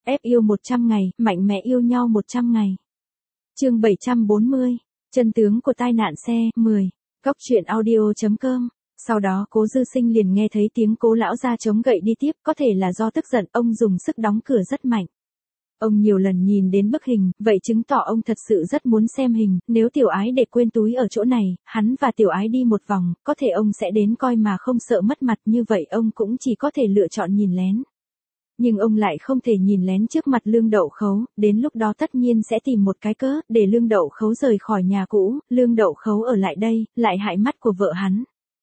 Ép yêu 100 ngày, mạnh mẽ yêu nhau 100 ngày. Chương 740, chân tướng của tai nạn xe, 10. Góc truyện audio.com. Sau đó Cố Dư Sinh liền nghe thấy tiếng Cố lão gia chống gậy đi tiếp, có thể là do tức giận, ông dùng sức đóng cửa rất mạnh. Ông nhiều lần nhìn đến bức hình, vậy chứng tỏ ông thật sự rất muốn xem hình, nếu Tiểu Ái để quên túi ở chỗ này, hắn và Tiểu Ái đi một vòng, có thể ông sẽ đến coi mà không sợ mất mặt, như vậy ông cũng chỉ có thể lựa chọn nhìn lén. Nhưng ông lại không thể nhìn lén trước mặt Lương Đậu Khấu, đến lúc đó tất nhiên sẽ tìm một cái cớ để Lương Đậu Khấu rời khỏi nhà cũ, Lương Đậu Khấu ở lại đây, lại hại mắt của vợ hắn.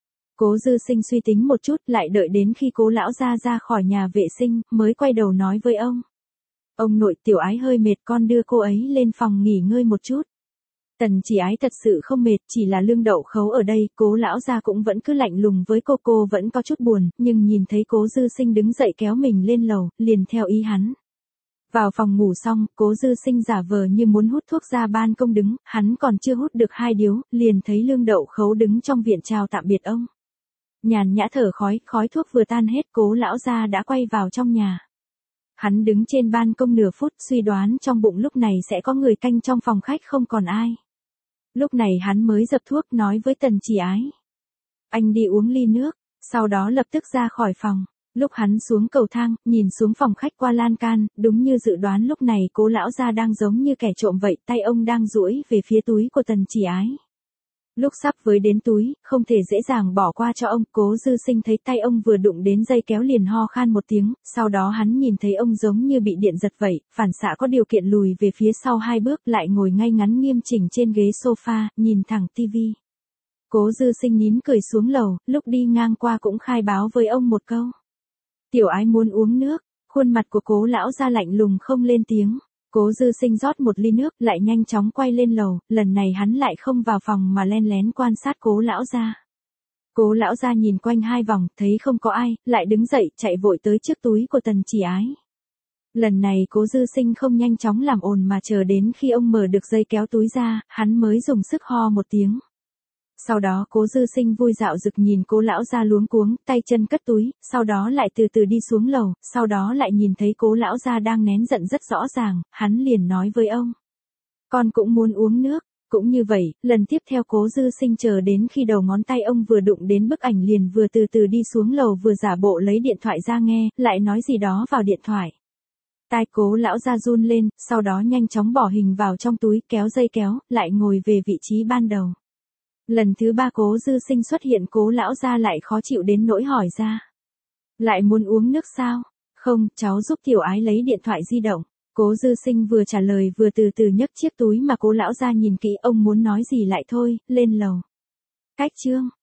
Cố Dư Sinh suy tính một chút, lại đợi đến khi Cố lão gia ra khỏi nhà vệ sinh, mới quay đầu nói với ông. Ông nội, Tiểu Ái hơi mệt, con đưa cô ấy lên phòng nghỉ ngơi một chút. Tần Chỉ Ái thật sự không mệt, chỉ là Lương Đậu Khấu ở đây, Cố lão gia cũng vẫn cứ lạnh lùng với cô vẫn có chút buồn, nhưng nhìn thấy Cố Dư Sinh đứng dậy kéo mình lên lầu, liền theo ý hắn. Vào phòng ngủ xong, Cố Dư Sinh giả vờ như muốn hút thuốc ra ban công đứng, hắn còn chưa hút được 2 điếu, liền thấy Lương Đậu Khấu đứng trong viện chào tạm biệt ông. Nhàn nhã thở khói thuốc vừa tan hết, Cố lão gia đã quay vào trong nhà. Hắn đứng trên ban công nửa phút, suy đoán trong bụng lúc này sẽ có người canh trong phòng khách không còn ai. Lúc này hắn mới dập thuốc nói với Tần Chỉ Ái. Anh đi uống ly nước, sau đó lập tức ra khỏi phòng. Lúc hắn xuống cầu thang, nhìn xuống phòng khách qua lan can, đúng như dự đoán lúc này Cố lão gia đang giống như kẻ trộm vậy, tay ông đang duỗi về phía túi của Tần Chỉ Ái. Lúc sắp với đến túi, không thể dễ dàng bỏ qua cho ông, Cố Dư Sinh thấy tay ông vừa đụng đến dây kéo liền ho khan một tiếng, sau đó hắn nhìn thấy ông giống như bị điện giật vậy, phản xạ có điều kiện lùi về phía sau 2 bước, lại ngồi ngay ngắn nghiêm chỉnh trên ghế sofa, nhìn thẳng tivi. Cố Dư Sinh nín cười xuống lầu, lúc đi ngang qua cũng khai báo với ông một câu. Tiểu Ái muốn uống nước, khuôn mặt của Cố lão gia lạnh lùng không lên tiếng. Cố Dư Sinh rót một ly nước, lại nhanh chóng quay lên lầu, lần này hắn lại không vào phòng mà len lén quan sát Cố lão gia. Cố lão gia nhìn quanh 2 vòng, thấy không có ai, lại đứng dậy, chạy vội tới trước túi của Tần Chỉ Ái. Lần này Cố Dư Sinh không nhanh chóng làm ồn mà chờ đến khi ông mở được dây kéo túi ra, hắn mới dùng sức ho một tiếng. Sau đó Cố Dư Sinh vui dạo dực nhìn Cố lão gia luống cuống, tay chân cất túi, sau đó lại từ từ đi xuống lầu, sau đó lại nhìn thấy Cố lão gia đang nén giận rất rõ ràng, hắn liền nói với ông. Con cũng muốn uống nước. Cũng như vậy, lần tiếp theo Cố Dư Sinh chờ đến khi đầu ngón tay ông vừa đụng đến bức ảnh liền vừa từ từ đi xuống lầu vừa giả bộ lấy điện thoại ra nghe, lại nói gì đó vào điện thoại. Tai Cố lão gia run lên, sau đó nhanh chóng bỏ hình vào trong túi, kéo dây kéo, lại ngồi về vị trí ban đầu. Lần thứ 3 Cố Dư Sinh xuất hiện, Cố lão gia lại khó chịu đến nỗi hỏi ra. Lại muốn uống nước sao? Không, cháu giúp Tiểu Ái lấy điện thoại di động. Cố Dư Sinh vừa trả lời vừa từ từ nhấc chiếc túi mà Cố lão gia nhìn kỹ, ông muốn nói gì lại thôi, lên lầu. Cách chương